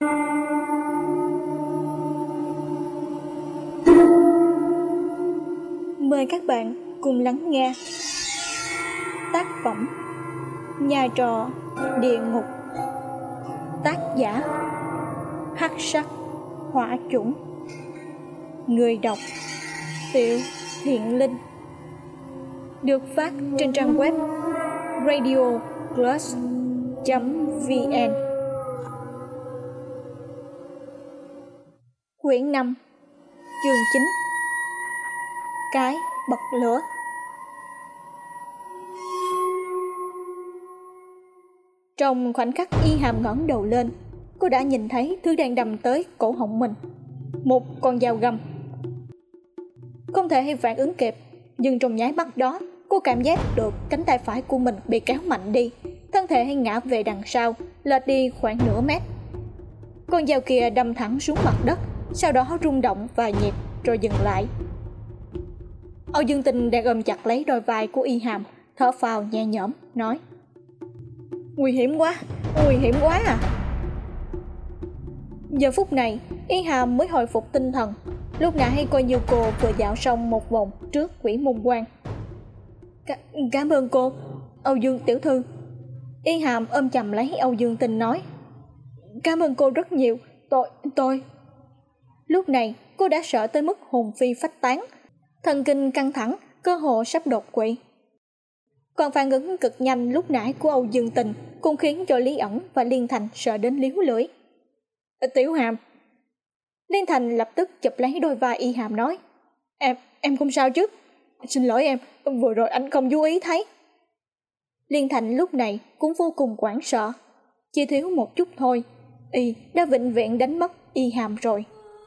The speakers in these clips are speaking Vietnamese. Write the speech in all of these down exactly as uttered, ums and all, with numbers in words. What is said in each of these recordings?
Mời các bạn cùng lắng nghe tác phẩm Nhà trọ địa ngục, tác giả Hắc Sắc Hỏa Chủng, người đọc Tiểu Thiện Linh, được phát trên trang web radio plus chấm vn. Quyển năm, chương chín, cái bật lửa. Trong khoảnh khắc Y Hàm ngẩng đầu lên, cô đã nhìn thấy thứ đang đâm tới cổ họng mình, một con dao găm. Không thể phản ứng kịp, nhưng trong nháy mắt đó, cô cảm giác được cánh tay phải của mình bị kéo mạnh đi, thân thể ngã về đằng sau, lệch đi khoảng nửa mét. Con dao kia đâm thẳng xuống mặt đất, sau đó rung động vài nhịp rồi dừng lại. Âu Dương Tình đang ôm chặt lấy đôi vai của Y Hàm, thở phào nhẹ nhõm nói: Nguy hiểm quá, nguy hiểm quá à. Giờ phút này, Y Hàm mới hồi phục tinh thần. Lúc nãy coi như cô vừa dạo xong một vòng trước Quỷ Môn Quan. C- Cảm ơn cô, Âu Dương tiểu thư. Y Hàm ôm chầm lấy Âu Dương Tình nói: Cảm ơn cô rất nhiều, tôi, tôi. Lúc này cô đã sợ tới mức hồn phi phách tán, thần kinh căng thẳng, cơ hồ sắp đột quỵ. Còn phản ứng cực nhanh lúc nãy của Âu Dương Tình cũng khiến cho Lý Ẩn và Liên Thành sợ đến liếu lưỡi. Tiểu Hàm. Liên Thành lập tức chụp lấy đôi vai Y Hàm nói: Em, em không sao chứ? Xin lỗi em, vừa rồi anh không chú ý thấy. Liên Thành lúc này cũng vô cùng hoảng sợ. Chỉ thiếu một chút thôi, Y đã vĩnh viễn đánh mất Y Hàm rồi.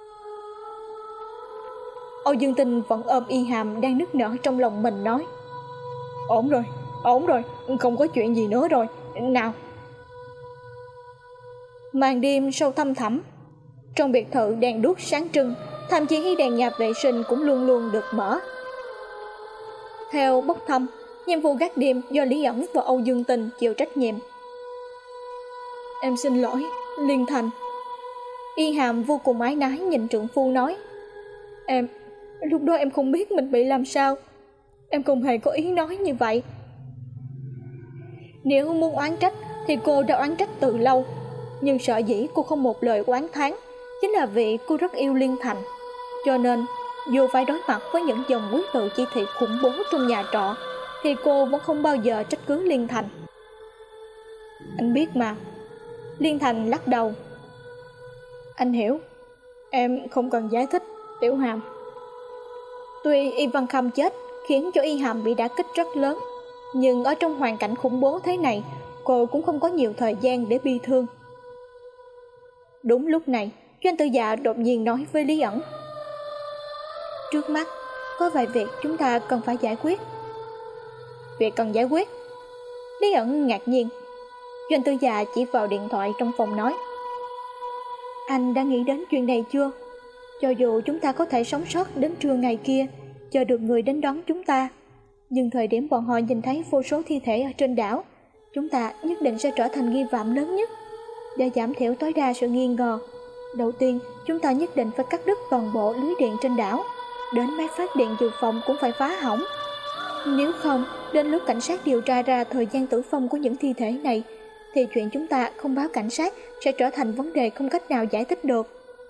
Âu Dương Tình vẫn ôm Y Hàm đang nức nở trong lòng mình nói: Ổn rồi, ổn rồi, không có chuyện gì nữa rồi, nào. Màn đêm sâu thăm thẳm, trong biệt thự đèn đuốc sáng trưng, thậm chí đèn nhà vệ sinh cũng luôn luôn được mở. Theo bốc thăm, nhiệm vụ gác đêm do Lý Ẩn và Âu Dương Tình chịu trách nhiệm. Em xin lỗi, Liên Thành. Y Hàm vô cùng áy náy nhìn trượng phu nói: Em, lúc đó em không biết mình bị làm sao. Em không hề có ý nói như vậy. Nếu muốn oán trách thì cô đã oán trách từ lâu. Nhưng sợ dĩ cô không một lời oán thán chính là vì cô rất yêu Liên Thành. Cho nên dù phải đối mặt với những dòng quyết tự chỉ thị khủng bố trong nhà trọ thì cô vẫn không bao giờ trách cứ Liên Thành. Anh biết mà. Liên Thành lắc đầu. Anh hiểu. Em không cần giải thích, Tiểu Hàm. Tuy Y Văn Khâm chết khiến cho Y Hàm bị đả kích rất lớn, nhưng ở trong hoàn cảnh khủng bố thế này, cô cũng không có nhiều thời gian để bi thương. Đúng lúc này, Doanh Tử Dạ đột nhiên nói với Lý Ẩn: Trước mắt, có vài việc chúng ta cần phải giải quyết. Việc cần giải quyết? Lý Ẩn ngạc nhiên. Doanh Tử Dạ chỉ vào điện thoại trong phòng nói: Anh đã nghĩ đến chuyện này chưa? Cho dù chúng ta có thể sống sót đến trưa ngày kia, chờ được người đến đón chúng ta, nhưng thời điểm bọn họ nhìn thấy vô số thi thể ở trên đảo, chúng ta nhất định sẽ trở thành nghi phạm lớn nhất. Để giảm thiểu tối đa sự nghi ngờ, đầu tiên chúng ta nhất định phải cắt đứt toàn bộ lưới điện trên đảo, đến máy phát điện dự phòng cũng phải phá hỏng. Nếu không, đến lúc cảnh sát điều tra ra thời gian tử vong của những thi thể này, thì chuyện chúng ta không báo cảnh sát sẽ trở thành vấn đề không cách nào giải thích được.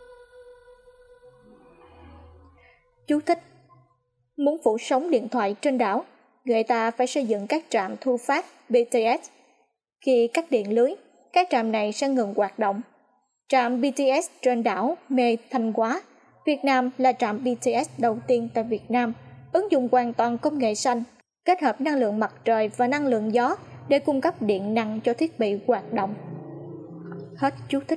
Chú thích: Muốn phủ sóng điện thoại trên đảo, người ta phải xây dựng các trạm thu phát bê tê ét. Khi cắt điện lưới, các trạm này sẽ ngừng hoạt động. Trạm bê tê ét trên đảo Mê Thanh Hóa, Việt Nam là trạm bê tê ét đầu tiên tại Việt Nam, ứng dụng hoàn toàn công nghệ xanh, kết hợp năng lượng mặt trời và năng lượng gió để cung cấp điện năng cho thiết bị hoạt động. Hết chú thích.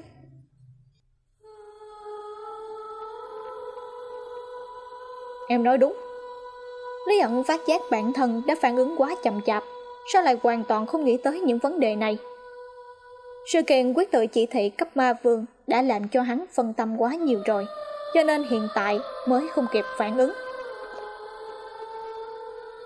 Em nói đúng. Lý Ẩn phát giác bản thân đã phản ứng quá chậm chạp, sao lại hoàn toàn không nghĩ tới những vấn đề này. Sự kiện quyết tự chỉ thị cấp ma vương đã làm cho hắn phân tâm quá nhiều rồi, cho nên hiện tại mới không kịp phản ứng.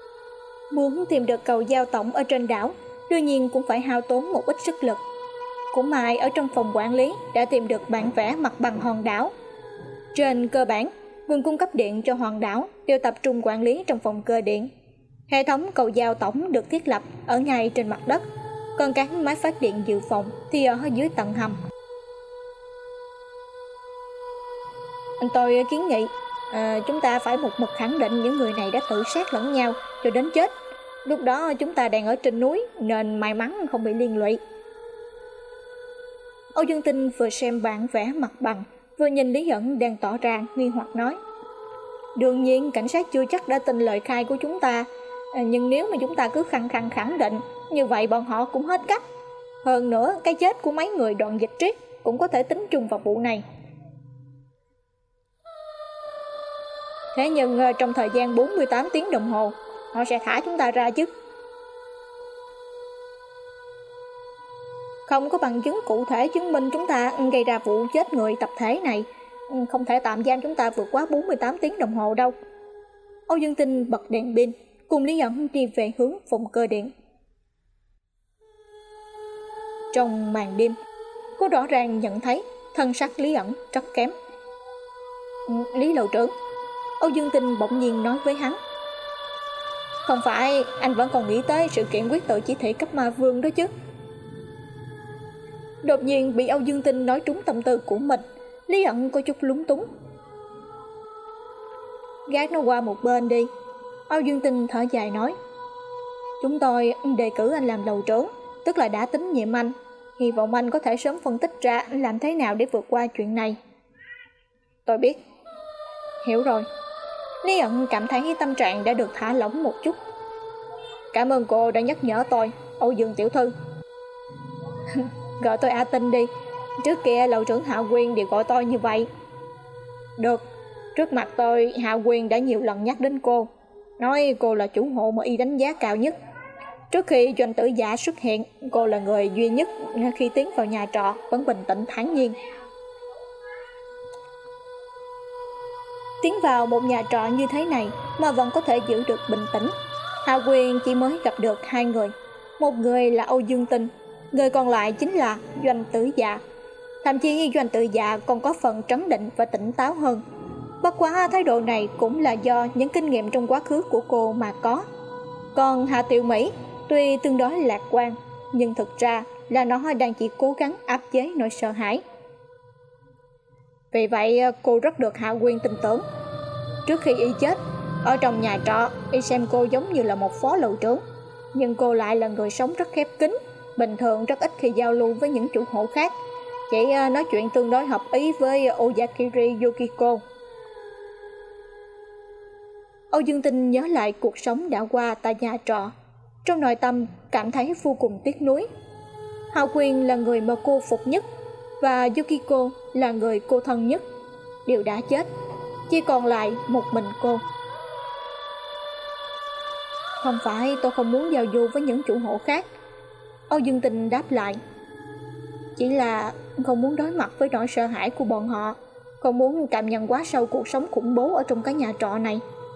Muốn tìm được cầu giao tổng ở trên đảo, đương nhiên cũng phải hao tốn một ít sức lực. Cũng may ở trong phòng quản lý đã tìm được bản vẽ mặt bằng hòn đảo. Trên cơ bản, nguồn cung cấp điện cho hòn đảo đều tập trung quản lý trong phòng cơ điện. Hệ thống cầu giao tổng được thiết lập ở ngay trên mặt đất, còn các máy phát điện dự phòng thì ở dưới tầng hầm. Tôi kiến nghị à, chúng ta phải một mực khẳng định những người này đã tự sát lẫn nhau cho đến chết. Lúc đó chúng ta đang ở trên núi nên may mắn không bị liên lụy. Âu Dương Tinh vừa xem bản vẽ mặt bằng, vừa nhìn Lý Ẩn đang tỏ ra nghi hoặc nói: đương nhiên cảnh sát chưa chắc đã tin lời khai của chúng ta, à, nhưng nếu mà chúng ta cứ khăng khăng khẳng định như vậy bọn họ cũng hết cách. Hơn nữa cái chết của mấy người Đoạn Dịch Triết cũng có thể tính chung vào vụ này. Thế nhưng trong thời gian bốn mươi tám tiếng đồng hồ họ sẽ thả chúng ta ra chứ? Không có bằng chứng cụ thể chứng minh chúng ta gây ra vụ chết người tập thể này, không thể tạm giam chúng ta vượt quá bốn mươi tám tiếng đồng hồ đâu. Âu Dương Tinh bật đèn pin, cùng Lý Ẩn đi về hướng phòng cơ điện. Trong màn đêm, cô rõ ràng nhận thấy thân sắc Lý Ẩn rất kém. Lý Lầu trưởng, Âu Dương Tinh bỗng nhiên nói với hắn: không phải anh vẫn còn nghĩ tới sự kiện quyết tự chỉ thị cấp ma vương đó chứ? Đột nhiên bị Âu Dương Tinh nói trúng tâm tư của mình, Lý Ẩn có chút lúng túng. Gác nó qua một bên đi. Âu Dương Tinh thở dài nói: chúng tôi đề cử anh làm lầu trưởng, tức là đã tín nhiệm anh. Hy vọng anh có thể sớm phân tích ra anh làm thế nào để vượt qua chuyện này. Tôi biết. Hiểu rồi. Lý Ẩn cảm thấy tâm trạng đã được thả lỏng một chút. Cảm ơn cô đã nhắc nhở tôi, Âu Dương tiểu thư. Gọi tôi A Tinh đi. Trước kia lầu trưởng Hạ Quyên đều gọi tôi như vậy. Được. Trước mặt tôi Hạ Quyên đã nhiều lần nhắc đến cô, nói cô là chủ hộ mà y đánh giá cao nhất. Trước khi Doanh Tử Dạ xuất hiện, cô là người duy nhất khi tiến vào nhà trọ vẫn bình tĩnh thản nhiên. Tiến vào một nhà trọ như thế này mà vẫn có thể giữ được bình tĩnh. Hạ Quyên chỉ mới gặp được hai người. Một người là Âu Dương Tinh, người còn lại chính là Doanh Tử Dạ. Thậm chí Doanh Tử Dạ còn có phần trấn định và tỉnh táo hơn. Bất quá thái độ này cũng là do những kinh nghiệm trong quá khứ của cô mà có. Còn Hạ Tiểu Mỹ tuy tương đối lạc quan, nhưng thực ra là nó đang chỉ cố gắng áp chế nỗi sợ hãi. Vì vậy cô rất được Hạ Quyên tin tưởng. Trước khi y chết, ở trong nhà trọ, y xem cô giống như là một phó lầu trưởng. Nhưng cô lại là người sống rất khép kín, bình thường rất ít khi giao lưu với những chủ hộ khác. Chỉ nói chuyện tương đối hợp ý với Oyakiri Yukiko. Âu Dương Tinh nhớ lại cuộc sống đã qua tại nhà trọ, trong nội tâm cảm thấy vô cùng tiếc nuối. Hạ Quyên là người mà cô phục nhất, và Yukiko là người cô thân nhất, đều đã chết, chỉ còn lại một mình cô. Không phải tôi không muốn giao du với những chủ hộ khác, Âu Dương Tinh đáp lại. Chỉ là không muốn đối mặt với nỗi sợ hãi của bọn họ, không muốn cảm nhận quá sâu cuộc sống khủng bố ở trong cái nhà trọ này.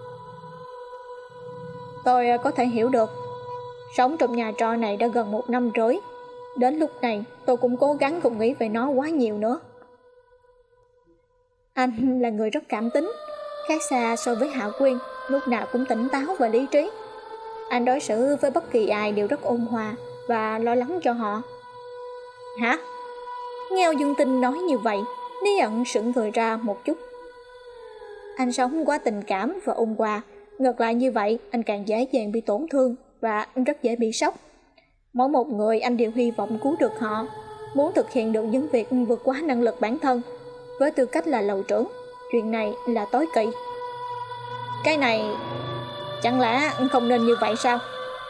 Tôi có thể hiểu được. Sống trong nhà trọ này đã gần một năm rưỡi. Đến lúc này tôi cũng cố gắng không nghĩ về nó quá nhiều nữa. Anh là người rất cảm tính, khác xa so với Hạ Quyên, lúc nào cũng tỉnh táo và lý trí. Anh đối xử với bất kỳ ai đều rất ôn hòa và lo lắng cho họ. Hả? Nghe Âu Dương Tinh nói như vậy, Lý Ẩn sững người ra một chút. Anh sống quá tình cảm và ôn hòa, ngược lại như vậy anh càng dễ dàng bị tổn thương và anh rất dễ bị sốc. Mỗi một người anh đều hy vọng cứu được họ, muốn thực hiện được những việc vượt quá năng lực bản thân. Với tư cách là lầu trưởng, chuyện này là tối kỵ. Cái này chẳng lẽ anh không nên như vậy sao?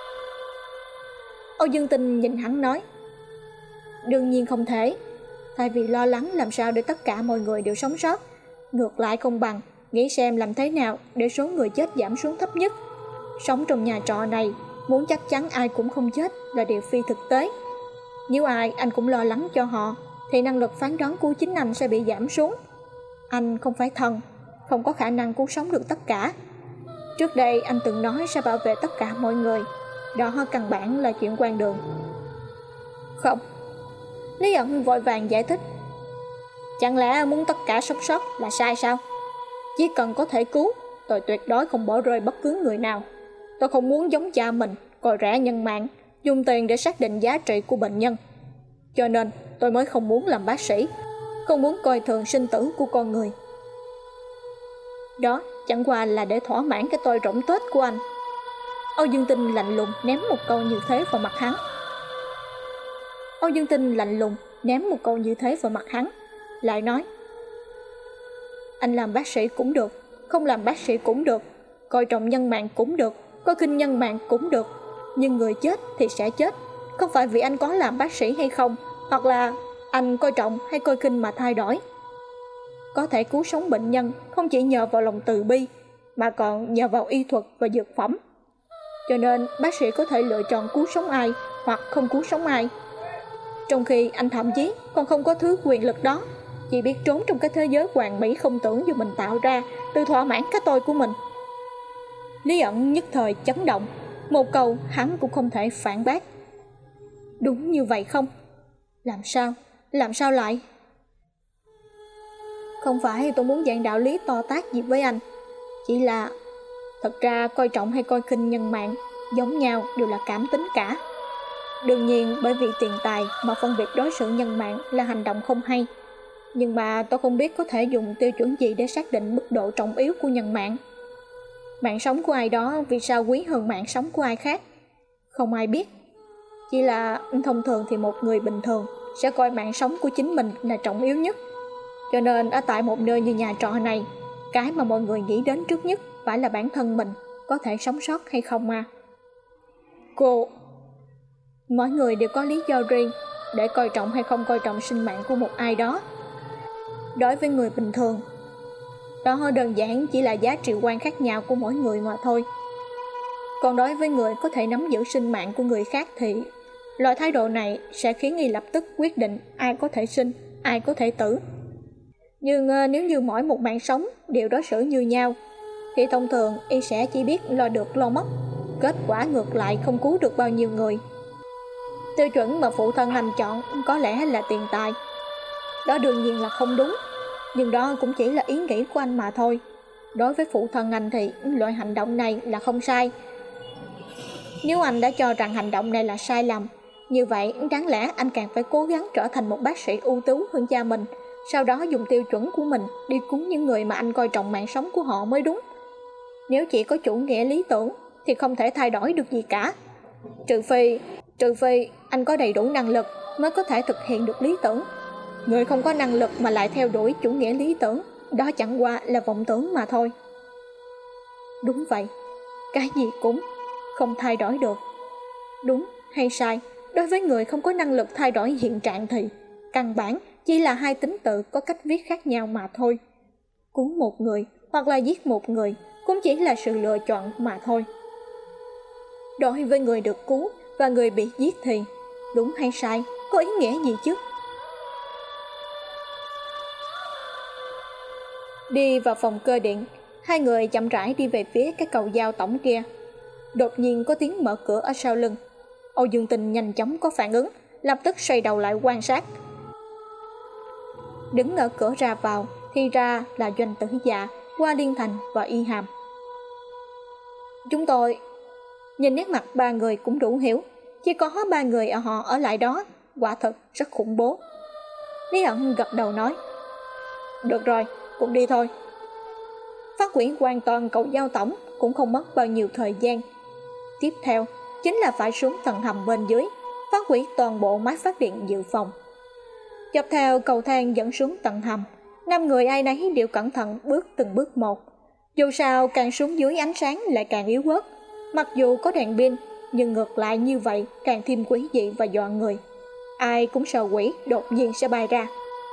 Âu Dương Tinh nhìn hắn nói. Đương nhiên không thể. Thay vì lo lắng làm sao để tất cả mọi người đều sống sót, ngược lại không bằng nghĩ xem làm thế nào để số người chết giảm xuống thấp nhất. Sống trong nhà trọ này, muốn chắc chắn ai cũng không chết là điều phi thực tế. Nếu ai anh cũng lo lắng cho họ, thì năng lực phán đoán của chính anh sẽ bị giảm xuống. Anh không phải thần, không có khả năng cứu sống được tất cả. Trước đây anh từng nói sẽ bảo vệ tất cả mọi người, đó căn bản là chuyện quan đường. Không, Lý ẩn vội vàng giải thích. Chẳng lẽ muốn tất cả sống sót là sai sao? Chỉ cần có thể cứu, tôi tuyệt đối không bỏ rơi bất cứ người nào. Tôi không muốn giống cha mình, coi rẻ nhân mạng, dùng tiền để xác định giá trị của bệnh nhân. Cho nên tôi mới không muốn làm bác sĩ, không muốn coi thường sinh tử của con người. Đó chẳng qua là để thỏa mãn cái tôi rỗng tuếch của anh. Âu Dương Tinh lạnh lùng ném một câu như thế vào mặt hắn. Âu Dương Tinh lạnh lùng ném một câu như thế vào mặt hắn, lại nói: anh làm bác sĩ cũng được, không làm bác sĩ cũng được, coi trọng nhân mạng cũng được, coi khinh nhân mạng cũng được, nhưng người chết thì sẽ chết, không phải vì anh có làm bác sĩ hay không, hoặc là anh coi trọng hay coi khinh mà thay đổi. Có thể cứu sống bệnh nhân không chỉ nhờ vào lòng từ bi, mà còn nhờ vào y thuật và dược phẩm. Cho nên bác sĩ có thể lựa chọn cứu sống ai hoặc không cứu sống ai, trong khi anh thậm chí còn không có thứ quyền lực đó, chỉ biết trốn trong cái thế giới hoàn mỹ không tưởng do mình tạo ra, tự thỏa mãn cái tôi của mình. Lý ẩn nhất thời chấn động, một câu hắn cũng không thể phản bác. Đúng như vậy không? Làm sao? Làm sao lại? Không phải tôi muốn giảng đạo lý to tát gì với anh, chỉ là thật ra coi trọng hay coi khinh nhân mạng giống nhau đều là cảm tính cả. Đương nhiên bởi vì tiền tài mà phân biệt đối xử nhân mạng là hành động không hay. Nhưng mà tôi không biết có thể dùng tiêu chuẩn gì để xác định mức độ trọng yếu của nhân mạng. Mạng sống của ai đó vì sao quý hơn mạng sống của ai khác? Không ai biết. Chỉ là thông thường thì một người bình thường sẽ coi mạng sống của chính mình là trọng yếu nhất. Cho nên ở tại một nơi như nhà trọ này, cái mà mọi người nghĩ đến trước nhất phải là bản thân mình có thể sống sót hay không mà. Cô... Mỗi người đều có lý do riêng để coi trọng hay không coi trọng sinh mạng của một ai đó. Đối với người bình thường, đó đơn giản chỉ là giá trị quan khác nhau của mỗi người mà thôi. Còn đối với người có thể nắm giữ sinh mạng của người khác thì loại thái độ này sẽ khiến y lập tức quyết định ai có thể sinh, ai có thể tử. Nhưng nếu như mỗi một mạng sống đều đối xử như nhau, thì thông thường y sẽ chỉ biết lo được lo mất, kết quả ngược lại không cứu được bao nhiêu người. Tiêu chuẩn mà phụ thân anh chọn có lẽ là tiền tài. Đó đương nhiên là không đúng, nhưng đó cũng chỉ là ý nghĩ của anh mà thôi. Đối với phụ thân anh thì loại hành động này là không sai. Nếu anh đã cho rằng hành động này là sai lầm, như vậy đáng lẽ anh càng phải cố gắng trở thành một bác sĩ ưu tú hơn cha mình, sau đó dùng tiêu chuẩn của mình đi cứu những người mà anh coi trọng mạng sống của họ mới đúng. Nếu chỉ có chủ nghĩa lý tưởng thì không thể thay đổi được gì cả. Trừ phi, trừ phi anh có đầy đủ năng lực mới có thể thực hiện được lý tưởng. Người không có năng lực mà lại theo đuổi chủ nghĩa lý tưởng, đó chẳng qua là vọng tưởng mà thôi. Đúng vậy, cái gì cũng không thay đổi được. Đúng hay sai, đối với người không có năng lực thay đổi hiện trạng thì căn bản chỉ là hai tính tự có cách viết khác nhau mà thôi. Cứu một người hoặc là giết một người cũng chỉ là sự lựa chọn mà thôi. Đối với người được cứu và người bị giết thì đúng hay sai có ý nghĩa gì chứ? Đi vào phòng cơ điện, hai người chậm rãi đi về phía cái cầu dao tổng kia. Đột nhiên có tiếng mở cửa ở sau lưng. Âu Dương Tình nhanh chóng có phản ứng, lập tức xoay đầu lại quan sát. Đứng ở cửa ra vào thì ra là Doanh Tử Dạ, Hoa Liên Thành và Y Hàm. Chúng tôi nhìn nét mặt ba người cũng đủ hiểu, chỉ có ba người ở họ ở lại đó, quả thật rất khủng bố. Lý ẩn gật đầu nói: được rồi, cũng đi thôi. Phát hủy hoàn toàn cầu giao tổng cũng không mất bao nhiêu thời gian. Tiếp theo chính là phải xuống tầng hầm bên dưới, phá hủy toàn bộ máy phát điện dự phòng. Dọc theo cầu thang dẫn xuống tầng hầm, năm người ai nấy đều cẩn thận bước từng bước một. Dù sao càng xuống dưới ánh sáng lại càng yếu bớt, mặc dù có đèn pin nhưng ngược lại như vậy càng thêm quý dị và dọa người. Ai cũng sợ quỷ đột nhiên sẽ bay ra.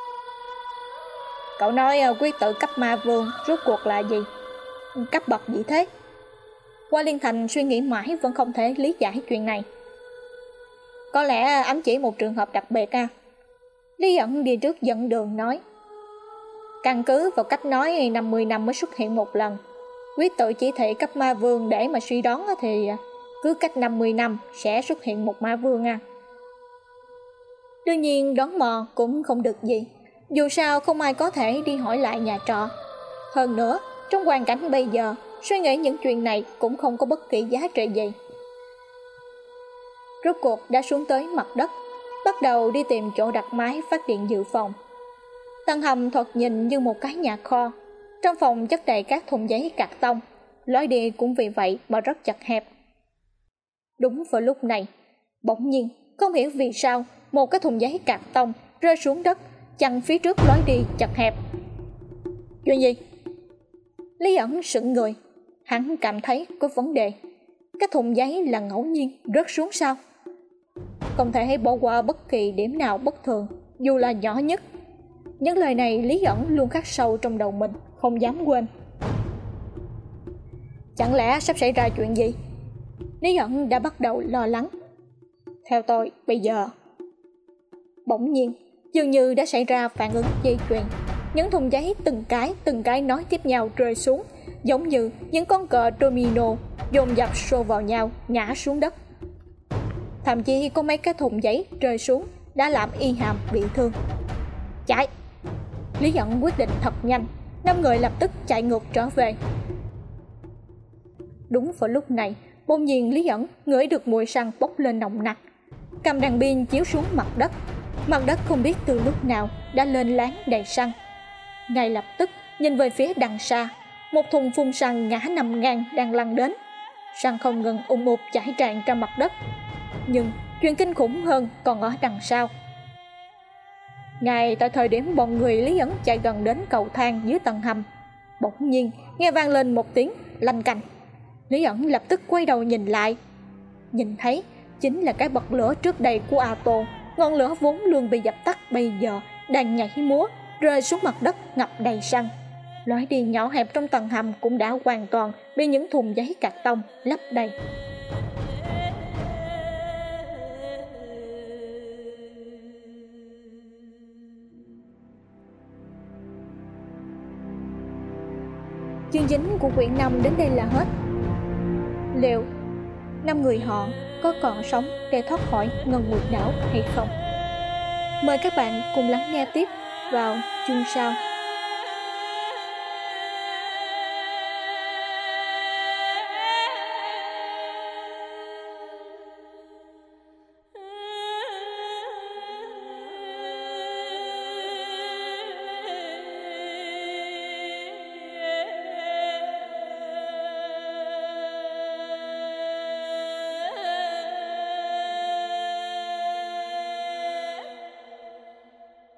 Cậu nói quyết tự cấp ma vương rốt cuộc là gì? Cấp bậc gì thế? Hoa Liên Thành suy nghĩ mãi vẫn không thể lý giải chuyện này. Có lẽ ám chỉ một trường hợp đặc biệt à? Lý ẩn đi trước dẫn đường nói. Căn cứ vào cách nói năm mươi năm mới xuất hiện một lần, quyết tự chỉ thị cấp ma vương để mà suy đoán thì cứ cách năm mươi năm sẽ xuất hiện một ma vương à. Đương nhiên đón mò cũng không được gì, dù sao không ai có thể đi hỏi lại nhà trọ. Hơn nữa, trong hoàn cảnh bây giờ, suy nghĩ những chuyện này cũng không có bất kỳ giá trị gì. Rốt cuộc đã xuống tới mặt đất, bắt đầu đi tìm chỗ đặt máy phát điện dự phòng. Tầng hầm thoạt nhìn như một cái nhà kho, trong phòng chất đầy các thùng giấy cạc tông, lối đi cũng vì vậy mà rất chật hẹp. Đúng vào lúc này, bỗng nhiên không hiểu vì sao một cái thùng giấy cạc tông rơi xuống đất chặn phía trước lối đi chật hẹp. Chuyện gì? Lý ẩn sững người, hắn cảm thấy có vấn đề. Cái thùng giấy là ngẫu nhiên rớt xuống sao? Không thể bỏ qua bất kỳ điểm nào bất thường, dù là nhỏ nhất. Những lời này Lý ẩn luôn khắc sâu trong đầu mình, không dám quên. Chẳng lẽ sắp xảy ra chuyện gì? Lý ẩn đã bắt đầu lo lắng. Theo tôi, bây giờ... Bỗng nhiên, dường như đã xảy ra phản ứng dây chuyền. Những thùng giấy từng cái từng cái nối tiếp nhau rơi xuống, giống như những con cờ domino dồn dập xô vào nhau, ngã xuống đất. Thậm chí có mấy cái thùng giấy rơi xuống đã làm Y Hàm bị thương. Chạy! Lý ẩn quyết định thật nhanh, năm người lập tức chạy ngược trở về. Đúng vào lúc này, bỗng nhiên Lý ẩn ngửi được mùi xăng bốc lên nồng nặc. Cầm đèn pin chiếu xuống mặt đất, mặt đất không biết từ lúc nào đã lên láng đầy xăng. Ngay lập tức nhìn về phía đằng xa, một thùng phun xăng ngã nằm ngang đang lăn đến. Xăng không ngừng ùn ụt chảy tràn ra mặt đất. Nhưng chuyện kinh khủng hơn còn ở đằng sau. Ngay tại thời điểm bọn người Lý ẩn chạy gần đến cầu thang dưới tầng hầm, bỗng nhiên nghe vang lên một tiếng lanh canh. Lý ẩn lập tức quay đầu nhìn lại, nhìn thấy chính là cái bật lửa trước đây của Ato. Ngọn lửa vốn luôn bị dập tắt bây giờ đang nhảy múa rơi xuống mặt đất ngập đầy xăng. Lối đi nhỏ hẹp trong tầng hầm cũng đã hoàn toàn bị những thùng giấy cạc tông lấp đầy. Chương chính của quyển năm đến đây là hết. Liệu năm người họ có còn sống để thoát khỏi ngân nguyệt đảo hay không? Mời các bạn cùng lắng nghe tiếp vào chương sau.